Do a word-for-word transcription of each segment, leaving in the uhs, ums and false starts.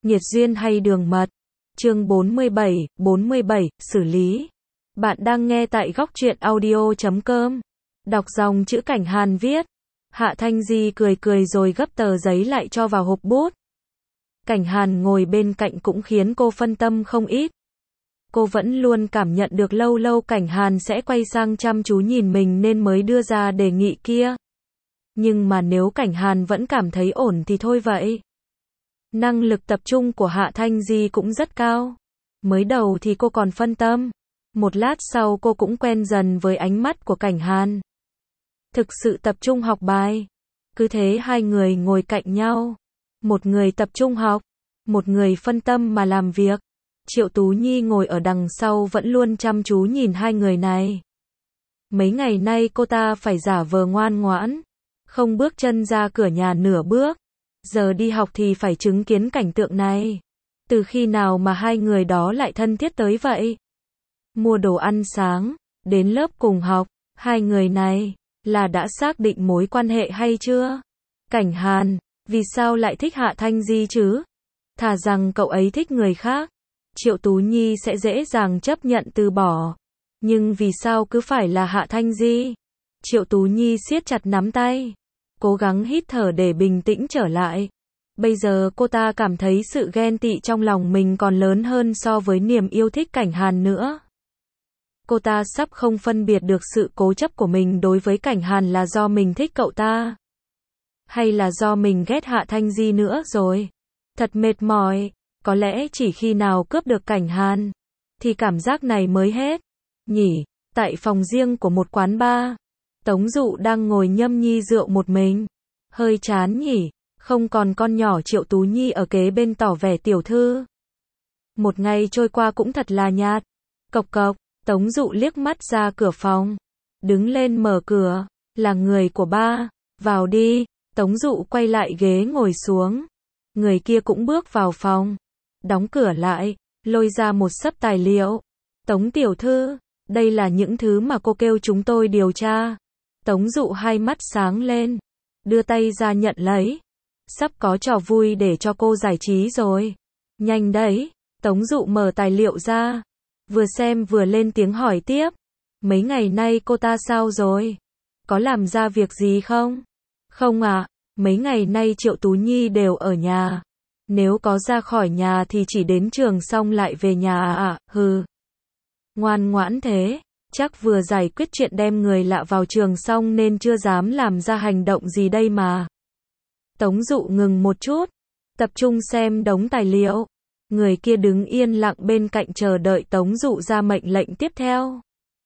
Nhiệt duyên hay đường mật. Chương bốn mươi bảy, bốn mươi bảy, xử lý. Bạn đang nghe tại góc truyện audio chấm com. Đọc dòng chữ Cảnh Hàn viết. Hạ Thanh Di cười cười rồi gấp tờ giấy lại cho vào hộp bút. Cảnh Hàn ngồi bên cạnh cũng khiến cô phân tâm không ít. Cô vẫn luôn cảm nhận được lâu lâu Cảnh Hàn sẽ quay sang chăm chú nhìn mình nên mới đưa ra đề nghị kia. Nhưng mà nếu Cảnh Hàn vẫn cảm thấy ổn thì thôi vậy. Năng lực tập trung của Hạ Thanh Di cũng rất cao. Mới đầu thì cô còn phân tâm. Một lát sau cô cũng quen dần với ánh mắt của Cảnh Hàn. Thực sự tập trung học bài. Cứ thế hai người ngồi cạnh nhau. Một người tập trung học, một người phân tâm mà làm việc. Triệu Tú Nhi ngồi ở đằng sau vẫn luôn chăm chú nhìn hai người này. Mấy ngày nay cô ta phải giả vờ ngoan ngoãn, không bước chân ra cửa nhà nửa bước. Giờ đi học thì phải chứng kiến cảnh tượng này. Từ khi nào mà hai người đó lại thân thiết tới vậy? Mua đồ ăn sáng, đến lớp cùng học, hai người này là đã xác định mối quan hệ hay chưa? Cảnh Hàn, vì sao lại thích Hạ Thanh Di chứ? Thà rằng cậu ấy thích người khác, Triệu Tú Nhi sẽ dễ dàng chấp nhận từ bỏ. Nhưng vì sao cứ phải là Hạ Thanh Di? Triệu Tú Nhi siết chặt nắm tay, cố gắng hít thở để bình tĩnh trở lại. Bây giờ cô ta cảm thấy sự ghen tị trong lòng mình còn lớn hơn so với niềm yêu thích Cảnh Hàn nữa. Cô ta sắp không phân biệt được sự cố chấp của mình đối với Cảnh Hàn là do mình thích cậu ta, hay là do mình ghét Hạ Thanh Di nữa rồi. Thật mệt mỏi, có lẽ chỉ khi nào cướp được Cảnh Hàn, thì cảm giác này mới hết. Nhỉ, tại phòng riêng của một quán bar, Tống Dụ đang ngồi nhâm nhi rượu một mình. Hơi chán nhỉ, không còn con nhỏ Triệu Tú Nhi ở kế bên tỏ vẻ tiểu thư. Một ngày trôi qua cũng thật là nhạt. Cộc cộc, Tống Dụ liếc mắt ra cửa phòng, đứng lên mở cửa, là người của ba, vào đi. Tống Dụ quay lại ghế ngồi xuống. Người kia cũng bước vào phòng, đóng cửa lại, lôi ra một xấp tài liệu. Tống tiểu thư, đây là những thứ mà cô kêu chúng tôi điều tra. Tống Dụ hai mắt sáng lên, đưa tay ra nhận lấy. Sắp có trò vui để cho cô giải trí rồi. Nhanh đấy. Tống Dụ mở tài liệu ra, vừa xem vừa lên tiếng hỏi tiếp. Mấy ngày nay cô ta sao rồi? Có làm ra việc gì không? Không à, mấy ngày nay Triệu Tú Nhi đều ở nhà. Nếu có ra khỏi nhà thì chỉ đến trường xong lại về nhà à à, hừ. Ngoan ngoãn thế, chắc vừa giải quyết chuyện đem người lạ vào trường xong nên chưa dám làm ra hành động gì đây mà. Tống Dụ ngừng một chút, tập trung xem đống tài liệu. Người kia đứng yên lặng bên cạnh chờ đợi Tống Dụ ra mệnh lệnh tiếp theo.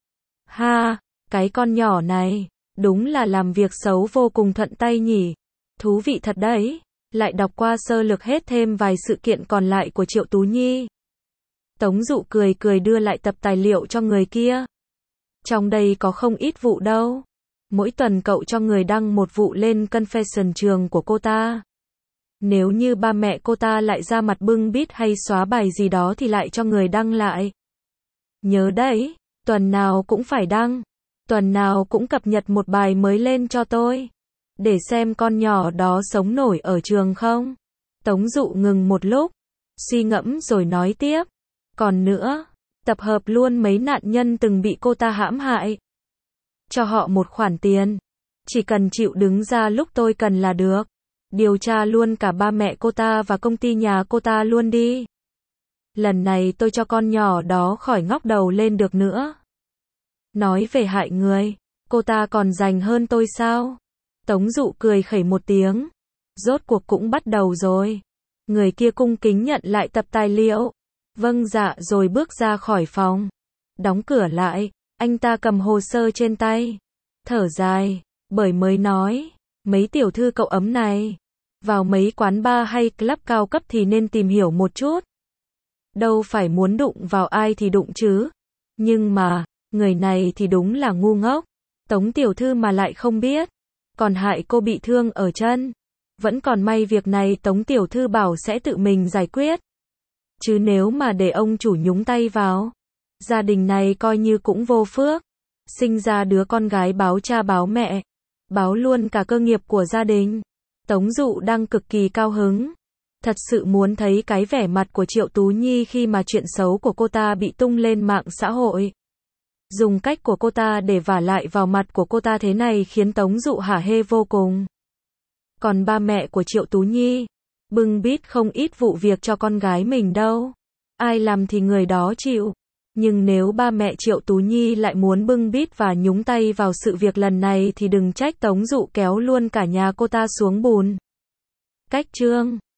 Ha, cái con nhỏ này, đúng là làm việc xấu vô cùng thuận tay nhỉ. Thú vị thật đấy. Lại đọc qua sơ lược hết thêm vài sự kiện còn lại của Triệu Tú Nhi. Tống Dụ cười cười đưa lại tập tài liệu cho người kia. Trong đây có không ít vụ đâu. Mỗi tuần cậu cho người đăng một vụ lên confession trường của cô ta. Nếu như ba mẹ cô ta lại ra mặt bưng bít hay xóa bài gì đó thì lại cho người đăng lại. Nhớ đấy, tuần nào cũng phải đăng. Tuần nào cũng cập nhật một bài mới lên cho tôi. Để xem con nhỏ đó sống nổi ở trường không. Tống Dụ ngừng một lúc, suy ngẫm rồi nói tiếp. Còn nữa, tập hợp luôn mấy nạn nhân từng bị cô ta hãm hại. Cho họ một khoản tiền. Chỉ cần chịu đứng ra lúc tôi cần là được. Điều tra luôn cả ba mẹ cô ta và công ty nhà cô ta luôn đi. Lần này tôi cho con nhỏ đó khỏi ngóc đầu lên được nữa. Nói về hại người, cô ta còn rành hơn tôi sao? Tống Dụ cười khẩy một tiếng. Rốt cuộc cũng bắt đầu rồi. Người kia cung kính nhận lại tập tài liệu. Vâng dạ rồi bước ra khỏi phòng. Đóng cửa lại, anh ta cầm hồ sơ trên tay. Thở dài, bởi mới nói, mấy tiểu thư cậu ấm này, vào mấy quán bar hay club cao cấp thì nên tìm hiểu một chút. Đâu phải muốn đụng vào ai thì đụng chứ. Nhưng mà, người này thì đúng là ngu ngốc. Tống tiểu thư mà lại không biết. Còn hại cô bị thương ở chân. Vẫn còn may việc này Tống tiểu thư bảo sẽ tự mình giải quyết. Chứ nếu mà để ông chủ nhúng tay vào, gia đình này coi như cũng vô phước. Sinh ra đứa con gái báo cha báo mẹ, báo luôn cả cơ nghiệp của gia đình. Tống Dụ đang cực kỳ cao hứng. Thật sự muốn thấy cái vẻ mặt của Triệu Tú Nhi khi mà chuyện xấu của cô ta bị tung lên mạng xã hội. Dùng cách của cô ta để vả lại vào mặt của cô ta thế này khiến Tống Dụ hả hê vô cùng. Còn ba mẹ của Triệu Tú Nhi, bưng bít không ít vụ việc cho con gái mình đâu. Ai làm thì người đó chịu. Nhưng nếu ba mẹ Triệu Tú Nhi lại muốn bưng bít và nhúng tay vào sự việc lần này thì đừng trách Tống Dụ kéo luôn cả nhà cô ta xuống bùn. Cách chương